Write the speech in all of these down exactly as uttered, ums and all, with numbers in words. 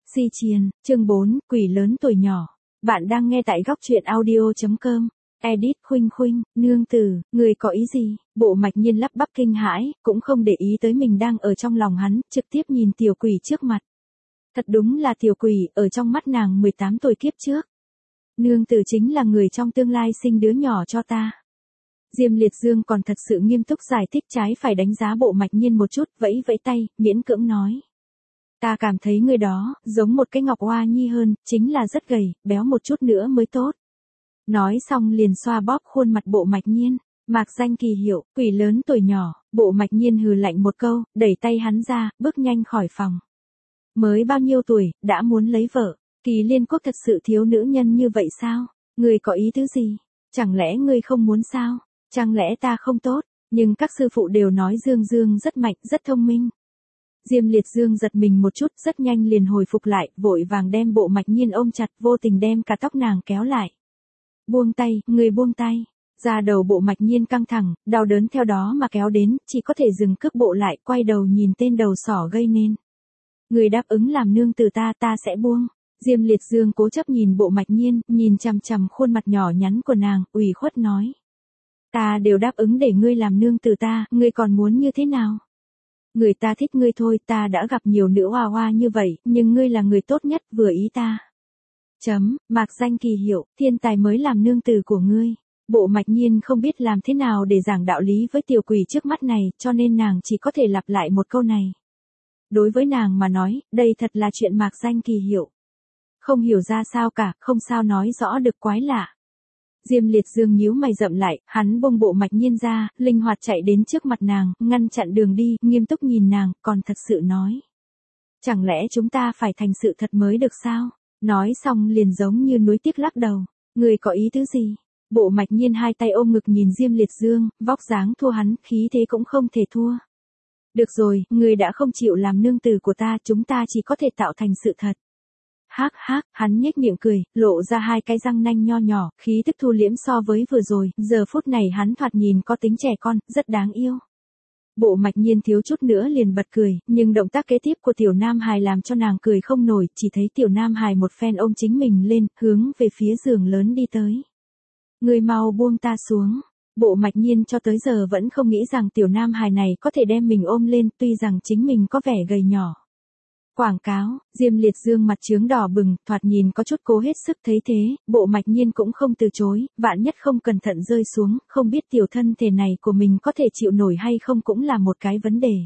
Si Triền, chương bốn, quỷ lớn tuổi nhỏ. Bạn đang nghe tại góc truyện audio chấm com. Edit Khuynh Khuynh, nương tử, người có ý gì? Bộ Mạch Nhiên lắp bắp kinh hãi, cũng không để ý tới mình đang ở trong lòng hắn, trực tiếp nhìn tiểu quỷ trước mặt. Thật đúng là tiểu quỷ, ở trong mắt nàng mười tám tuổi kiếp trước. Nương tử chính là người trong tương lai sinh đứa nhỏ cho ta. Diêm Liệt Dương còn thật sự nghiêm túc giải thích, trái phải đánh giá Bộ Mạch Nhiên một chút, vẫy vẫy tay, miễn cưỡng nói. Ta cảm thấy người đó, giống một cái ngọc hoa nhi hơn, chính là rất gầy, béo một chút nữa mới tốt. Nói xong liền xoa bóp khuôn mặt Bộ Mạch Nhiên. Mạc danh kỳ hiệu, quỷ lớn tuổi nhỏ, Bộ Mạch Nhiên hừ lạnh một câu, đẩy tay hắn ra, bước nhanh khỏi phòng. Mới bao nhiêu tuổi, đã muốn lấy vợ, Kỳ Liên Quốc thật sự thiếu nữ nhân như vậy sao? Người có ý tứ gì? Chẳng lẽ ngươi không muốn sao? Chẳng lẽ ta không tốt? Nhưng các sư phụ đều nói Dương Dương rất mạnh, rất thông minh. Diêm Liệt Dương giật mình một chút, rất nhanh liền hồi phục lại, vội vàng đem Bộ Mạch Nhiên ôm chặt, vô tình đem cả tóc nàng kéo lại. Buông tay, người buông tay. Da đầu Bộ Mạch Nhiên căng thẳng, đau đớn theo đó mà kéo đến, chỉ có thể dừng cước bộ lại, quay đầu nhìn tên đầu sỏ gây nên. Người đáp ứng làm nương tử ta, ta sẽ buông. Diêm Liệt Dương cố chấp nhìn Bộ Mạch Nhiên, nhìn chằm chằm khuôn mặt nhỏ nhắn của nàng, ủy khuất nói. Ta đều đáp ứng để ngươi làm nương tử ta, ngươi còn muốn như thế nào? Người ta thích ngươi thôi, ta đã gặp nhiều nữ hoa hoa như vậy, nhưng ngươi là người tốt nhất, vừa ý ta. Chấm, mạc danh kỳ hiệu, thiên tài mới làm nương tử của ngươi. Bộ Mạch Nhiên không biết làm thế nào để giảng đạo lý với tiểu quỷ trước mắt này, cho nên nàng chỉ có thể lặp lại một câu này. Đối với nàng mà nói, đây thật là chuyện mạc danh kỳ hiệu. Không hiểu ra sao cả, không sao nói rõ được, quái lạ. Diêm Liệt Dương nhíu mày rậm lại, hắn buông Bộ Mạch Nhiên ra, linh hoạt chạy đến trước mặt nàng, ngăn chặn đường đi, nghiêm túc nhìn nàng, còn thật sự nói. Chẳng lẽ chúng ta phải thành sự thật mới được sao? Nói xong liền giống như núi tiếc lắc đầu. Người có ý tứ gì? Bộ Mạch Nhiên hai tay ôm ngực nhìn Diêm Liệt Dương, vóc dáng thua hắn, khí thế cũng không thể thua. Được rồi, người đã không chịu làm nương tử của ta, chúng ta chỉ có thể tạo thành sự thật. Hác hác, hắn nhếch miệng cười, lộ ra hai cái răng nanh nho nhỏ, khí tức thu liễm so với vừa rồi, giờ phút này hắn thoạt nhìn có tính trẻ con, rất đáng yêu. Bộ Mạch Nhiên thiếu chút nữa liền bật cười, nhưng động tác kế tiếp của tiểu Nam Hài làm cho nàng cười không nổi, chỉ thấy tiểu Nam Hài một phen ôm chính mình lên, hướng về phía giường lớn đi tới. Người mau buông ta xuống. Bộ Mạch Nhiên cho tới giờ vẫn không nghĩ rằng tiểu Nam Hài này có thể đem mình ôm lên, tuy rằng chính mình có vẻ gầy nhỏ. Quảng cáo, Diêm Liệt Dương mặt trướng đỏ bừng, thoạt nhìn có chút cố hết sức, thấy thế, Bộ Mạch Nhiên cũng không từ chối, vạn nhất không cẩn thận rơi xuống, không biết tiểu thân thể này của mình có thể chịu nổi hay không cũng là một cái vấn đề.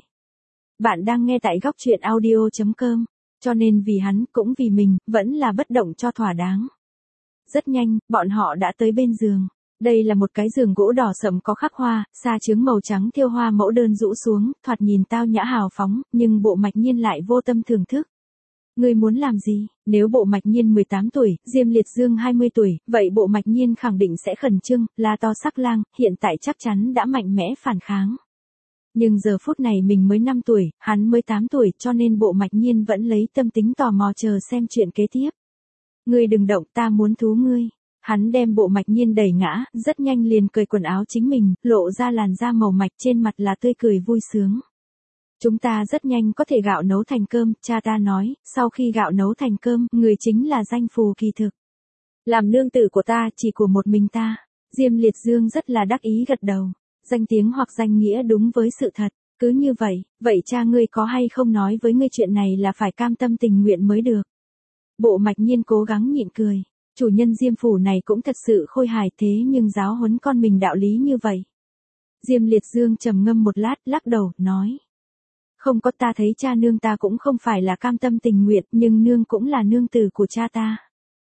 Bạn đang nghe tại góc truyện audio chấm com, cho nên vì hắn, cũng vì mình, vẫn là bất động cho thỏa đáng. Rất nhanh, bọn họ đã tới bên giường. Đây là một cái giường gỗ đỏ sẫm có khắc hoa, sa trứng màu trắng thêu hoa mẫu đơn rũ xuống, thoạt nhìn tao nhã hào phóng, nhưng Bộ Mạch Nhiên lại vô tâm thưởng thức. Ngươi muốn làm gì? Nếu Bộ Mạch Nhiên mười tám tuổi, Diêm Liệt Dương hai mươi tuổi, vậy Bộ Mạch Nhiên khẳng định sẽ khẩn trương, la to sắc lang, hiện tại chắc chắn đã mạnh mẽ phản kháng. Nhưng giờ phút này mình mới năm tuổi, hắn mới tám tuổi, cho nên Bộ Mạch Nhiên vẫn lấy tâm tính tò mò chờ xem chuyện kế tiếp. Ngươi đừng động, ta muốn thú ngươi. Hắn đem Bộ Mạch Nhiên đẩy ngã, rất nhanh liền cởi quần áo chính mình, lộ ra làn da màu mạch, trên mặt là tươi cười vui sướng. Chúng ta rất nhanh có thể gạo nấu thành cơm, cha ta nói, sau khi gạo nấu thành cơm, người chính là danh phù kỳ thực. Làm nương tử của ta, chỉ của một mình ta. Diêm Liệt Dương rất là đắc ý gật đầu. Danh tiếng hoặc danh nghĩa đúng với sự thật. Cứ như vậy, vậy cha ngươi có hay không nói với ngươi chuyện này là phải cam tâm tình nguyện mới được. Bộ Mạch Nhiên cố gắng nhịn cười. Chủ nhân Diêm phủ này cũng thật sự khôi hài, thế nhưng giáo huấn con mình đạo lý như vậy. Diêm Liệt Dương trầm ngâm một lát, lắc đầu, nói. Không có, ta thấy cha nương ta cũng không phải là cam tâm tình nguyện, nhưng nương cũng là nương tử của cha ta.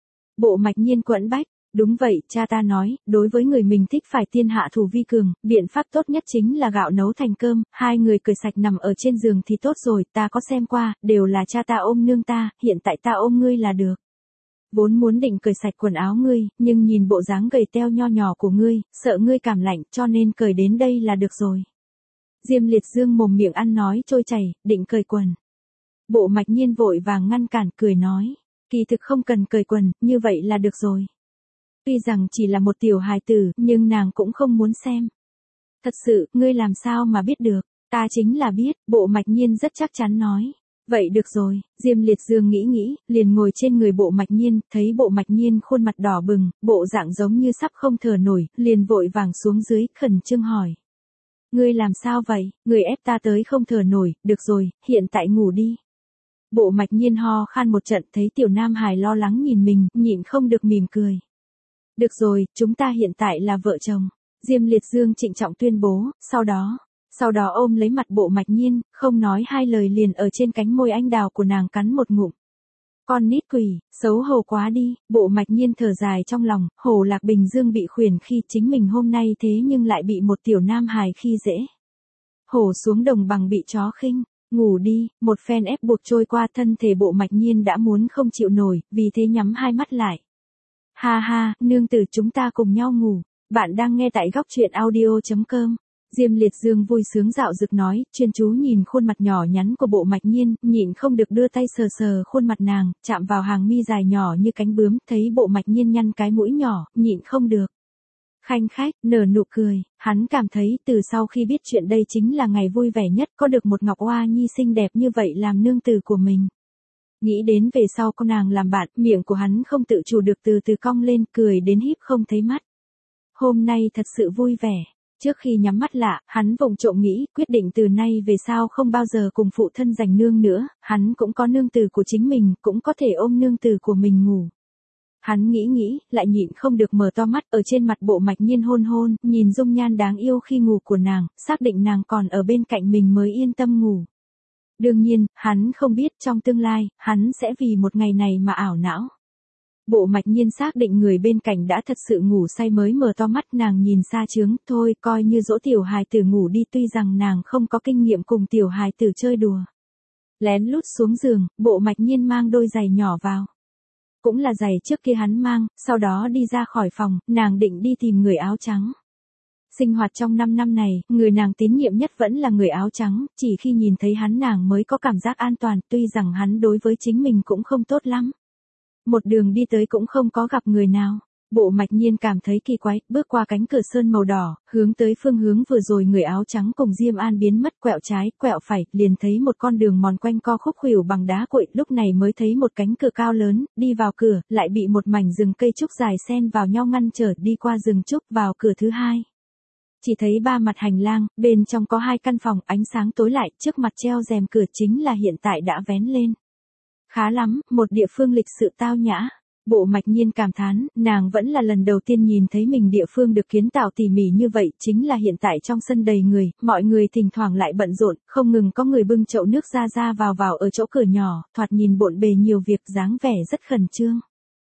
Bộ Mạch Nhiên quẫn bách, đúng vậy, cha ta nói, đối với người mình thích phải tiên hạ thủ vi cường, biện pháp tốt nhất chính là gạo nấu thành cơm, hai người cười sạch nằm ở trên giường thì tốt rồi, ta có xem qua, đều là cha ta ôm nương ta, hiện tại ta ôm ngươi là được. Vốn muốn định cởi sạch quần áo ngươi, nhưng nhìn bộ dáng gầy teo nho nhỏ của ngươi, sợ ngươi cảm lạnh, cho nên cởi đến đây là được rồi. Diêm Liệt Dương mồm miệng ăn nói trôi chảy, định cởi quần. Bộ Mạch Nhiên vội vàng ngăn cản, cười nói, kỳ thực không cần cởi quần, như vậy là được rồi. Tuy rằng chỉ là một tiểu hài tử, nhưng nàng cũng không muốn xem. Thật sự, ngươi làm sao mà biết được, ta chính là biết, Bộ Mạch Nhiên rất chắc chắn nói. Vậy được rồi, Diêm Liệt Dương nghĩ nghĩ, liền ngồi trên người Bộ Mạch Nhiên, thấy Bộ Mạch Nhiên khuôn mặt đỏ bừng, bộ dạng giống như sắp không thở nổi, liền vội vàng xuống dưới, khẩn trương hỏi. Ngươi làm sao vậy, ngươi ép ta tới không thở nổi, được rồi, hiện tại ngủ đi. Bộ Mạch Nhiên ho khan một trận, thấy Tiểu Nam Hải lo lắng nhìn mình, nhịn không được mỉm cười. Được rồi, chúng ta hiện tại là vợ chồng. Diêm Liệt Dương trịnh trọng tuyên bố, sau đó, sau đó ôm lấy mặt Bộ Mạch Nhiên, không nói hai lời liền ở trên cánh môi anh đào của nàng cắn một ngụm. Con nít quỷ, xấu hổ quá đi, Bộ Mạch Nhiên thở dài trong lòng, Hồ Lạc Bình Dương bị khuyển khi chính mình hôm nay thế nhưng lại bị một tiểu nam hài khi dễ. Hổ xuống đồng bằng bị chó khinh, ngủ đi, một phen ép buộc trôi qua thân thể Bộ Mạch Nhiên đã muốn không chịu nổi, vì thế nhắm hai mắt lại. Ha ha, nương tử chúng ta cùng nhau ngủ, bạn đang nghe tại góc truyện audio.com. Diêm Liệt Dương vui sướng dạo dực nói, chuyên chú nhìn khuôn mặt nhỏ nhắn của Bộ Mạch Nhiên, nhịn không được đưa tay sờ sờ khuôn mặt nàng, chạm vào hàng mi dài nhỏ như cánh bướm, thấy Bộ Mạch Nhiên nhăn cái mũi nhỏ, nhịn không được. Khanh khách, nở nụ cười, hắn cảm thấy từ sau khi biết chuyện đây chính là ngày vui vẻ nhất, có được một Ngọc Oa Nhi xinh đẹp như vậy làm nương tử của mình. Nghĩ đến về sau con nàng làm bạn, miệng của hắn không tự chủ được từ từ cong lên, cười đến híp không thấy mắt. Hôm nay thật sự vui vẻ. Trước khi nhắm mắt lạ, hắn vụng trộm nghĩ, quyết định từ nay về sau không bao giờ cùng phụ thân giành nương nữa, hắn cũng có nương tử của chính mình, cũng có thể ôm nương tử của mình ngủ. Hắn nghĩ nghĩ, lại nhịn không được mở to mắt ở trên mặt Bộ Mạch Nhiên hôn hôn, nhìn dung nhan đáng yêu khi ngủ của nàng, xác định nàng còn ở bên cạnh mình mới yên tâm ngủ. Đương nhiên, hắn không biết trong tương lai, hắn sẽ vì một ngày này mà ảo não. Bộ Mạch Nhiên xác định người bên cạnh đã thật sự ngủ say mới mở to mắt, nàng nhìn xa trướng, thôi coi như dỗ tiểu hài tử ngủ đi, tuy rằng nàng không có kinh nghiệm cùng tiểu hài tử chơi đùa. Lén lút xuống giường, Bộ Mạch Nhiên mang đôi giày nhỏ vào. Cũng là giày trước kia hắn mang, sau đó đi ra khỏi phòng, nàng định đi tìm người áo trắng. Sinh hoạt trong năm năm này, người nàng tín nhiệm nhất vẫn là người áo trắng, chỉ khi nhìn thấy hắn nàng mới có cảm giác an toàn, tuy rằng hắn đối với chính mình cũng không tốt lắm. Một đường đi tới cũng không có gặp người nào. Bộ Mạch Nhiên cảm thấy kỳ quái, bước qua cánh cửa sơn màu đỏ, hướng tới phương hướng vừa rồi người áo trắng cùng Diêm An biến mất, quẹo trái, quẹo phải, liền thấy một con đường mòn quanh co khúc khuỷu bằng đá cuội, lúc này mới thấy một cánh cửa cao lớn, đi vào cửa, lại bị một mảnh rừng cây trúc dài xen vào nhau ngăn trở, đi qua rừng trúc vào cửa thứ hai. Chỉ thấy ba mặt hành lang, bên trong có hai căn phòng, ánh sáng tối lại, trước mặt treo rèm cửa chính là hiện tại đã vén lên. Khá lắm, một địa phương lịch sự tao nhã. Bộ Mạch Nhiên cảm thán, nàng vẫn là lần đầu tiên nhìn thấy mình địa phương được kiến tạo tỉ mỉ như vậy, chính là hiện tại trong sân đầy người, mọi người thỉnh thoảng lại bận rộn, không ngừng có người bưng chậu nước ra ra vào vào ở chỗ cửa nhỏ, thoạt nhìn bộn bề nhiều việc, dáng vẻ rất khẩn trương.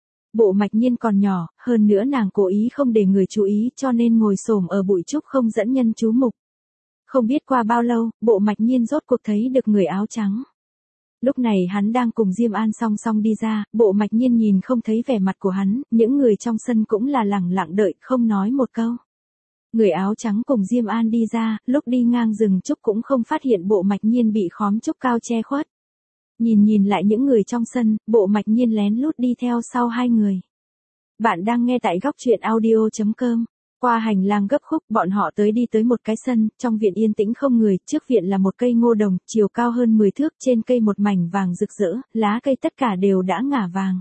Bộ Mạch Nhiên còn nhỏ, hơn nữa nàng cố ý không để người chú ý cho nên ngồi xổm ở bụi trúc không dẫn nhân chú mục. Không biết qua bao lâu, Bộ Mạch Nhiên rốt cuộc thấy được người áo trắng. Lúc này hắn đang cùng Diêm An song song đi ra, Bộ Mạch Nhiên nhìn không thấy vẻ mặt của hắn, những người trong sân cũng là lẳng lặng đợi, không nói một câu. Người áo trắng cùng Diêm An đi ra, lúc đi ngang rừng trúc cũng không phát hiện Bộ Mạch Nhiên bị khóm trúc cao che khuất. Nhìn nhìn lại những người trong sân, Bộ Mạch Nhiên lén lút đi theo sau hai người. Bạn đang nghe tại góc truyện audio.com. Qua hành lang gấp khúc, bọn họ tới đi tới một cái sân, trong viện yên tĩnh không người, trước viện là một cây ngô đồng, chiều cao hơn mười thước, trên cây một mảnh vàng rực rỡ, lá cây tất cả đều đã ngả vàng.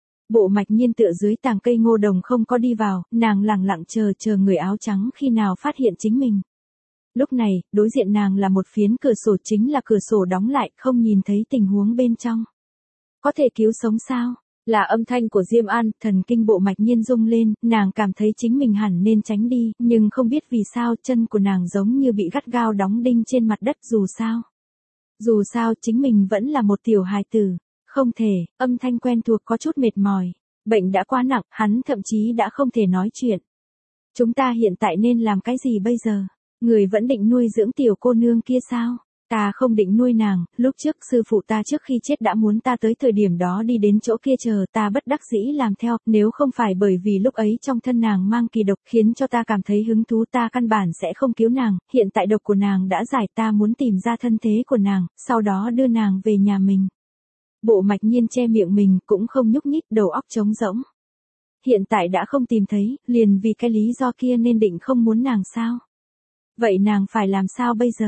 Bộ Mạch Nhiên tựa dưới tàng cây ngô đồng không có đi vào, nàng lặng lặng chờ chờ người áo trắng khi nào phát hiện chính mình. Lúc này, đối diện nàng là một phiến cửa sổ, chính là cửa sổ đóng lại, không nhìn thấy tình huống bên trong. Có thể cứu sống sao? Là âm thanh của Diêm An, thần kinh Bộ Mạch Nhiên rung lên, nàng cảm thấy chính mình hẳn nên tránh đi, nhưng không biết vì sao chân của nàng giống như bị gắt gao đóng đinh trên mặt đất, dù sao. Dù sao chính mình vẫn là một tiểu hài tử, không thể, âm thanh quen thuộc có chút mệt mỏi, bệnh đã quá nặng, hắn thậm chí đã không thể nói chuyện. Chúng ta hiện tại nên làm cái gì bây giờ? Người vẫn định nuôi dưỡng tiểu cô nương kia sao? Ta không định nuôi nàng, lúc trước sư phụ ta trước khi chết đã muốn ta tới thời điểm đó đi đến chỗ kia chờ, ta bất đắc dĩ làm theo, nếu không phải bởi vì lúc ấy trong thân nàng mang kỳ độc khiến cho ta cảm thấy hứng thú, ta căn bản sẽ không cứu nàng, hiện tại độc của nàng đã giải, ta muốn tìm ra thân thế của nàng, sau đó đưa nàng về nhà mình. Bộ Mạch Nhiên che miệng mình, cũng không nhúc nhích, đầu óc trống rỗng. Hiện tại đã không tìm thấy, liền vì cái lý do kia nên định không muốn nàng sao? Vậy nàng phải làm sao bây giờ?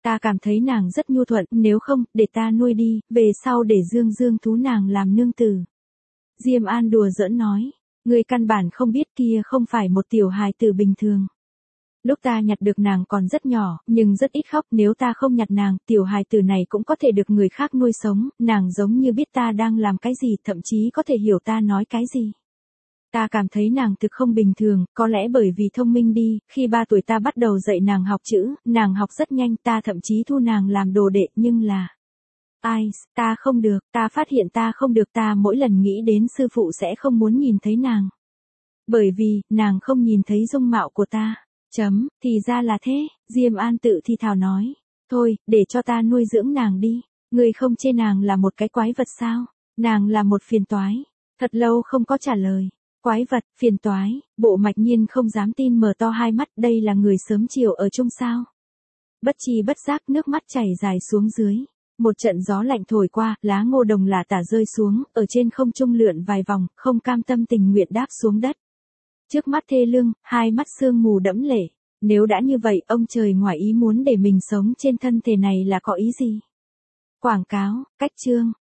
Ta cảm thấy nàng rất nhu thuận, nếu không, để ta nuôi đi, về sau để Dương Dương thú nàng làm nương tử. Diêm An đùa giỡn nói, ngươi căn bản không biết kia không phải một tiểu hài tử bình thường. Lúc ta nhặt được nàng còn rất nhỏ, nhưng rất ít khóc, nếu ta không nhặt nàng, tiểu hài tử này cũng có thể được người khác nuôi sống, nàng giống như biết ta đang làm cái gì, thậm chí có thể hiểu ta nói cái gì. Ta cảm thấy nàng thực không bình thường, có lẽ bởi vì thông minh đi, khi ba tuổi ta bắt đầu dạy nàng học chữ, nàng học rất nhanh, ta thậm chí thu nàng làm đồ đệ, nhưng là... Ai, ta không được, ta phát hiện ta không được, ta mỗi lần nghĩ đến sư phụ sẽ không muốn nhìn thấy nàng. Bởi vì, nàng không nhìn thấy dung mạo của ta. Chấm, thì ra là thế, Diêm An tự thi thào nói. Thôi, để cho ta nuôi dưỡng nàng đi. Ngươi không chê nàng là một cái quái vật sao? Nàng là một phiền toái. Thật lâu không có trả lời. Quái vật, phiền toái, Bộ Mạch Nhiên không dám tin, mở to hai mắt, đây là người sớm chiều ở chung sao? Bất chi bất giác nước mắt chảy dài xuống dưới. Một trận gió lạnh thổi qua, lá ngô đồng lả tả rơi xuống, ở trên không trung lượn vài vòng, không cam tâm tình nguyện đáp xuống đất. Trước mắt thê lương, hai mắt sương mù đẫm lệ. Nếu đã như vậy, ông trời ngoài ý muốn để mình sống trên thân thể này là có ý gì? Quảng cáo, cách chương.